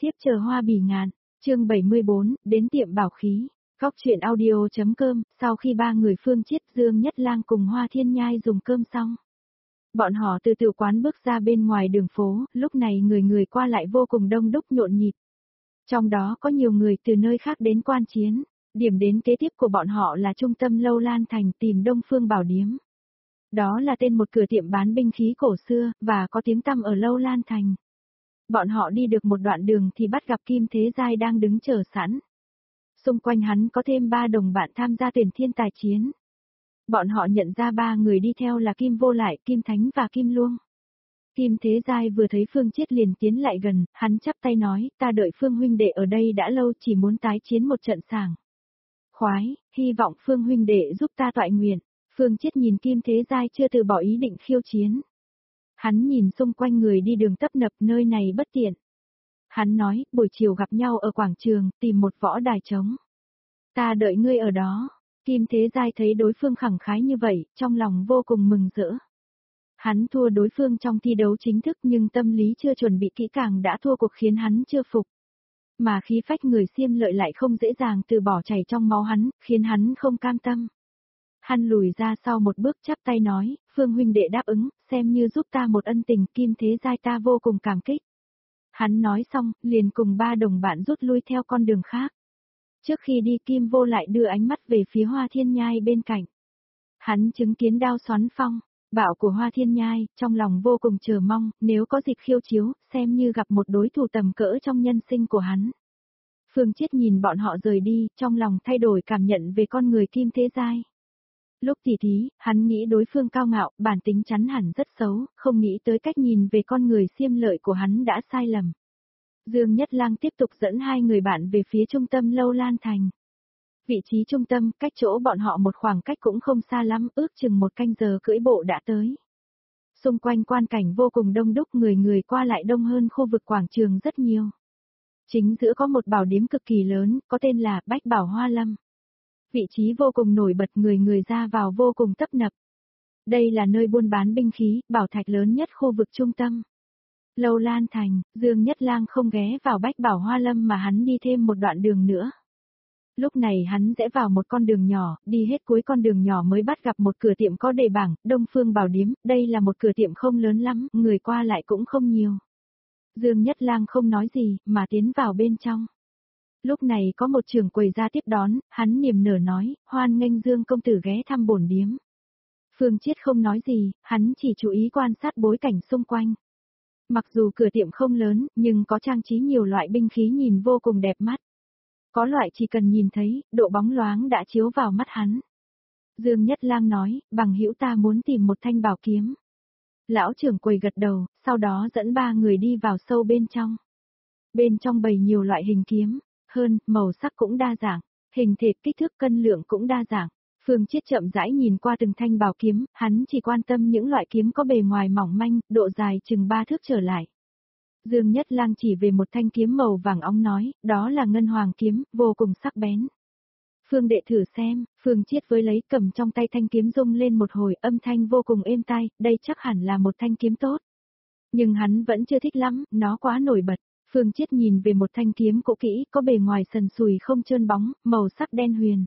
tiếp chờ hoa bỉ ngạn, chương 74, đến tiệm bảo khí. Góc truyện audio.com, sau khi ba người Phương Chiết, Dương Nhất Lang cùng Hoa Thiên Nhai dùng cơm xong. Bọn họ từ tiểu quán bước ra bên ngoài đường phố, lúc này người qua lại vô cùng đông đúc nhộn nhịp. Trong đó có nhiều người từ nơi khác đến quan chiến, điểm đến kế tiếp của bọn họ là trung tâm Lâu Lan Thành tìm Đông Phương Bảo Điếm. Đó là tên một cửa tiệm bán binh khí cổ xưa, và có tiếng tăm ở Lâu Lan Thành. Bọn họ đi được một đoạn đường thì bắt gặp Kim Thế Giai đang đứng chờ sẵn. Xung quanh hắn có thêm 3 đồng bạn tham gia tuyển thiên tài chiến. Bọn họ nhận ra 3 người đi theo là Kim Vô Lại, Kim Thánh và Kim Luông. Kim Thế Giai vừa thấy Phương Chiết liền tiến lại gần, hắn chắp tay nói, ta đợi Phương huynh đệ ở đây đã lâu, chỉ muốn tái chiến một trận sảng khoái, hy vọng Phương huynh đệ giúp ta toại nguyện. Phương Chiết nhìn Kim Thế Giai chưa từ bỏ ý định khiêu chiến. Hắn nhìn xung quanh người đi đường tấp nập, nơi này bất tiện. Hắn nói, buổi chiều gặp nhau ở quảng trường, tìm một võ đài trống. Ta đợi ngươi ở đó. Kim Thế Giai thấy đối phương khẳng khái như vậy, trong lòng vô cùng mừng rỡ. Hắn thua đối phương trong thi đấu chính thức nhưng tâm lý chưa chuẩn bị kỹ càng đã thua cuộc khiến hắn chưa phục. Mà khí phách người Xiêm Lợi lại không dễ dàng từ bỏ chảy trong máu hắn, khiến hắn không cam tâm. Hắn lùi ra sau một bước chắp tay nói, Phương huynh đệ đáp ứng, xem như giúp ta một ân tình, Kim Thế Giai ta vô cùng cảm kích. Hắn nói xong, liền cùng 3 đồng bạn rút lui theo con đường khác. Trước khi đi Kim Vô Lại đưa ánh mắt về phía Hoa Thiên Nhai bên cạnh. Hắn chứng kiến đao xoắn phong, bạo của Hoa Thiên Nhai, trong lòng vô cùng chờ mong, nếu có dịp khiêu chiếu, xem như gặp một đối thủ tầm cỡ trong nhân sinh của hắn. Phương Chiết nhìn bọn họ rời đi, trong lòng thay đổi cảm nhận về con người Kim Thế Giai. Lúc tỉ thí, hắn nghĩ đối phương cao ngạo, bản tính chắn hẳn rất xấu, không nghĩ tới cách nhìn về con người Xiêm Lợi của hắn đã sai lầm. Dương Nhất Lang tiếp tục dẫn 2 người bạn về phía trung tâm Lâu Lan Thành. Vị trí trung tâm, cách chỗ bọn họ một khoảng cách cũng không xa lắm, ước chừng 1 canh giờ cưỡi bộ đã tới. Xung quanh quan cảnh vô cùng đông đúc, người qua lại đông hơn khu vực quảng trường rất nhiều. Chính giữa có một bảo điếm cực kỳ lớn, có tên là Bách Bảo Hoa Lâm. Vị trí vô cùng nổi bật, người ra vào vô cùng tấp nập. Đây là nơi buôn bán binh khí, bảo thạch lớn nhất khu vực trung tâm. Lâu Lan Thành, Dương Nhất Lang không ghé vào Bách Bảo Hoa Lâm mà hắn đi thêm một đoạn đường nữa. Lúc này hắn rẽ vào một con đường nhỏ, đi hết cuối con đường nhỏ mới bắt gặp một cửa tiệm có đề bảng, Đông Phương Bảo Điếm, đây là một cửa tiệm không lớn lắm, người qua lại cũng không nhiều. Dương Nhất Lang không nói gì, mà tiến vào bên trong. Lúc này có một trưởng quầy ra tiếp đón, hắn niềm nở nói, hoan nghênh Dương công tử ghé thăm bổn điếm. Phương Chiết không nói gì, hắn chỉ chú ý quan sát bối cảnh xung quanh. Mặc dù cửa tiệm không lớn, nhưng có trang trí nhiều loại binh khí nhìn vô cùng đẹp mắt. Có loại chỉ cần nhìn thấy, độ bóng loáng đã chiếu vào mắt hắn. Dương Nhất Lang nói, bằng hữu ta muốn tìm một thanh bảo kiếm. Lão trưởng quầy gật đầu, sau đó dẫn 3 người đi vào sâu bên trong. Bên trong bày nhiều loại hình kiếm, hơn, màu sắc cũng đa dạng, hình thể kích thước cân lượng cũng đa dạng. Phương Chiết chậm rãi nhìn qua từng thanh bảo kiếm, hắn chỉ quan tâm những loại kiếm có bề ngoài mỏng manh, độ dài chừng 3 thước trở lại. Dương Nhất Lang chỉ về một thanh kiếm màu vàng óng nói, đó là ngân hoàng kiếm, vô cùng sắc bén. Phương đệ thử xem, Phương Chiết với lấy cầm trong tay thanh kiếm rung lên một hồi, âm thanh vô cùng êm tai, đây chắc hẳn là một thanh kiếm tốt. Nhưng hắn vẫn chưa thích lắm, nó quá nổi bật. Phương Chiết nhìn về một thanh kiếm cũ kỹ, có bề ngoài sần sùi không trơn bóng, màu sắc đen huyền.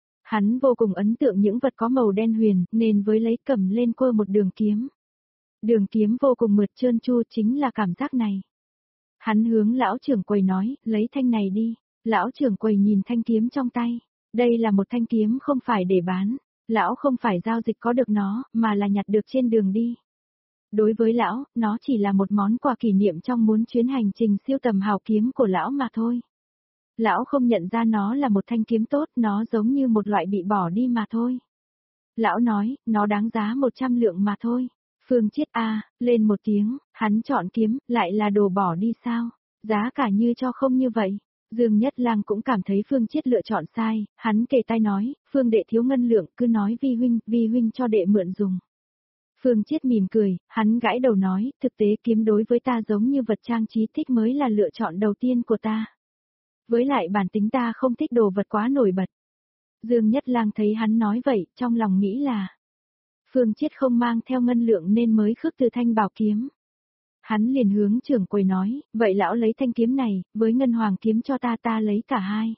Hắn vô cùng ấn tượng những vật có màu đen huyền, nên với lấy cầm lên quơ một đường kiếm. Đường kiếm vô cùng mượt trơn tru, chính là cảm giác này. Hắn hướng lão trưởng quầy nói, lấy thanh này đi. Lão trưởng quầy nhìn thanh kiếm trong tay. Đây là một thanh kiếm không phải để bán. Lão không phải giao dịch có được nó, mà là nhặt được trên đường đi. Đối với lão, nó chỉ là một món quà kỷ niệm trong muốn chuyến hành trình siêu tầm hào kiếm của lão mà thôi. Lão không nhận ra nó là một thanh kiếm tốt, nó giống như một loại bị bỏ đi mà thôi. Lão nói, nó đáng giá 100 lượng mà thôi. Phương Chiết lên một tiếng, hắn chọn kiếm, lại là đồ bỏ đi sao? Giá cả như cho không như vậy. Dương Nhất Lang cũng cảm thấy Phương Chiết lựa chọn sai, hắn kề tai nói, Phương đệ thiếu ngân lượng, cứ nói vi huynh cho đệ mượn dùng. Phương Chiết mỉm cười, hắn gãi đầu nói, thực tế kiếm đối với ta giống như vật trang trí, thích mới là lựa chọn đầu tiên của ta. Với lại bản tính ta không thích đồ vật quá nổi bật. Dương Nhất Lang thấy hắn nói vậy, trong lòng nghĩ là Phương Chiết không mang theo ngân lượng nên mới khước từ thanh bảo kiếm. Hắn liền hướng trưởng quầy nói, vậy lão lấy thanh kiếm này, với ngân hoàng kiếm cho ta lấy cả hai.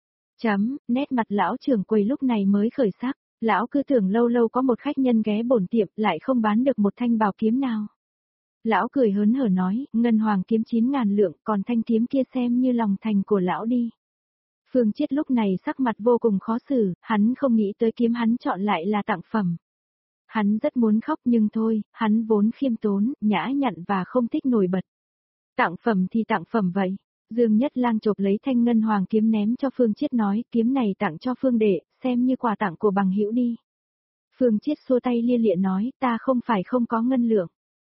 Nét mặt lão trưởng quầy lúc này mới khởi sắc, lão cứ tưởng lâu lâu có một khách nhân ghé bổn tiệm lại không bán được một thanh bảo kiếm nào. Lão cười hớn hở nói, ngân hoàng kiếm 9.000 lượng, còn thanh kiếm kia xem như lòng thành của lão đi. Phương Chiết lúc này sắc mặt vô cùng khó xử, hắn không nghĩ tới kiếm hắn chọn lại là tặng phẩm. Hắn rất muốn khóc nhưng thôi, hắn vốn khiêm tốn, nhã nhặn và không thích nổi bật. Tặng phẩm thì tặng phẩm vậy. Dương Nhất Lang chộp lấy thanh ngân hoàng kiếm ném cho Phương Chiết nói, kiếm này tặng cho Phương đệ, xem như quà tặng của bằng hữu đi. Phương Chiết xua tay lia lịa nói, ta không phải không có ngân lượng.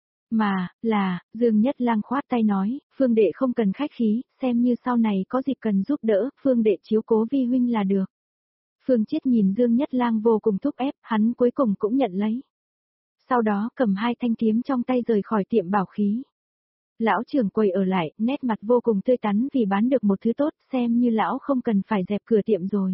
Mà, Dương Nhất Lang khoát tay nói, Phương đệ không cần khách khí, xem như sau này có dịp cần giúp đỡ, Phương đệ chiếu cố vi huynh là được. Phương Chiết nhìn Dương Nhất Lang vô cùng thúc ép, hắn cuối cùng cũng nhận lấy. Sau đó cầm hai thanh kiếm trong tay rời khỏi tiệm bảo khí. Lão trưởng quầy ở lại, nét mặt vô cùng tươi tắn vì bán được một thứ tốt, xem như lão không cần phải dẹp cửa tiệm rồi.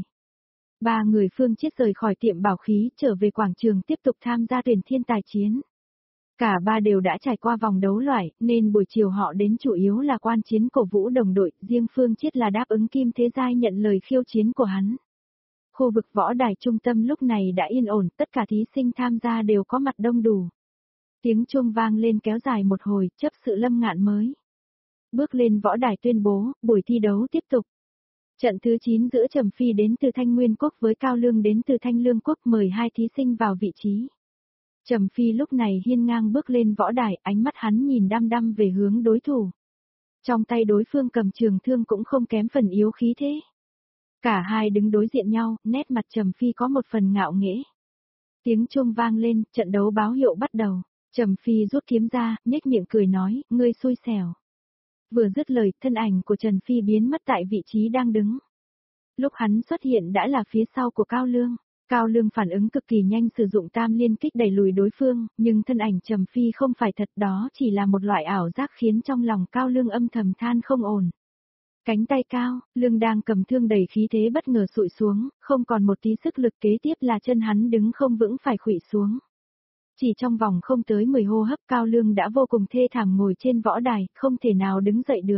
Ba người Phương Chiết rời khỏi tiệm bảo khí, trở về quảng trường tiếp tục tham gia tuyển thiên tài chiến. Cả ba đều đã trải qua vòng đấu loại, nên buổi chiều họ đến chủ yếu là quan chiến cổ vũ đồng đội, riêng Phương Chiết là đáp ứng Kim Thế Giai nhận lời khiêu chiến của hắn. Khu vực võ đài trung tâm lúc này đã yên ổn, tất cả thí sinh tham gia đều có mặt đông đủ. Tiếng chuông vang lên kéo dài một hồi, chấp sự Lâm Ngạn mới bước lên võ đài tuyên bố, buổi thi đấu tiếp tục. Trận thứ 9 giữa Trầm Phi đến từ Thanh Nguyên Quốc với Cao Lương đến từ Thanh Lương Quốc, mời hai thí sinh vào vị trí. Trầm Phi lúc này hiên ngang bước lên võ đài, ánh mắt hắn nhìn đăm đăm về hướng đối thủ. Trong tay đối phương cầm trường thương cũng không kém phần yếu khí thế. Cả hai đứng đối diện nhau, nét mặt Trầm Phi có một phần ngạo nghễ. Tiếng chuông vang lên, trận đấu báo hiệu bắt đầu. Trầm Phi rút kiếm ra, nhếch miệng cười nói, ngươi xui xẻo. Vừa dứt lời, thân ảnh của Trần Phi biến mất tại vị trí đang đứng. Lúc hắn xuất hiện đã là phía sau của Cao Lương. Cao Lương phản ứng cực kỳ nhanh sử dụng tam liên kích đẩy lùi đối phương, nhưng thân ảnh Trầm Phi không phải thật, đó chỉ là một loại ảo giác khiến trong lòng Cao Lương âm thầm than không ổn. Cánh tay cao, Lương đang cầm thương đầy khí thế bất ngờ xụi xuống, không còn một tí sức lực, kế tiếp là chân hắn đứng không vững phải khuỵu xuống. Chỉ trong vòng không tới 10 hô hấp, Cao Lương đã vô cùng thê thảm ngồi trên võ đài, không thể nào đứng dậy được.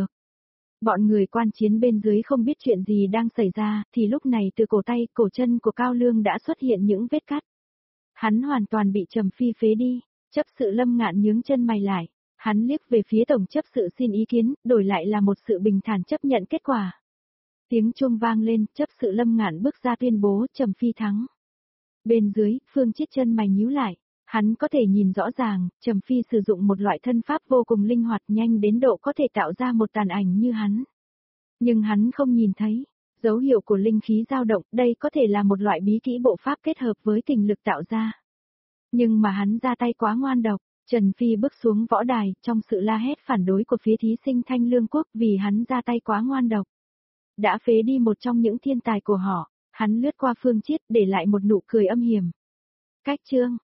Bọn người quan chiến bên dưới không biết chuyện gì đang xảy ra, thì lúc này từ cổ tay, cổ chân của Cao Lương đã xuất hiện những vết cắt. Hắn hoàn toàn bị Trầm Phi phế đi, chấp sự Lâm Ngạn nhướng chân mày lại. Hắn liếc về phía tổng chấp sự xin ý kiến, đổi lại là một sự bình thản chấp nhận kết quả. Tiếng chuông vang lên, chấp sự Lâm Ngạn bước ra tuyên bố Trầm Phi thắng. Bên dưới, Phương Chiết chân mày nhíu lại. Hắn có thể nhìn rõ ràng, Trầm Phi sử dụng một loại thân pháp vô cùng linh hoạt nhanh đến độ có thể tạo ra một tàn ảnh như hắn. Nhưng hắn không nhìn thấy dấu hiệu của linh khí dao động, đây có thể là một loại bí kỹ bộ pháp kết hợp với kình lực tạo ra. Nhưng mà hắn ra tay quá ngoan độc. Trần Phi bước xuống võ đài, trong sự la hét phản đối của phía thí sinh Thanh Lương Quốc vì hắn ra tay quá ngoan độc. Đã phế đi một trong những thiên tài của họ, hắn lướt qua Phương Chiết để lại một nụ cười âm hiểm. Cách chương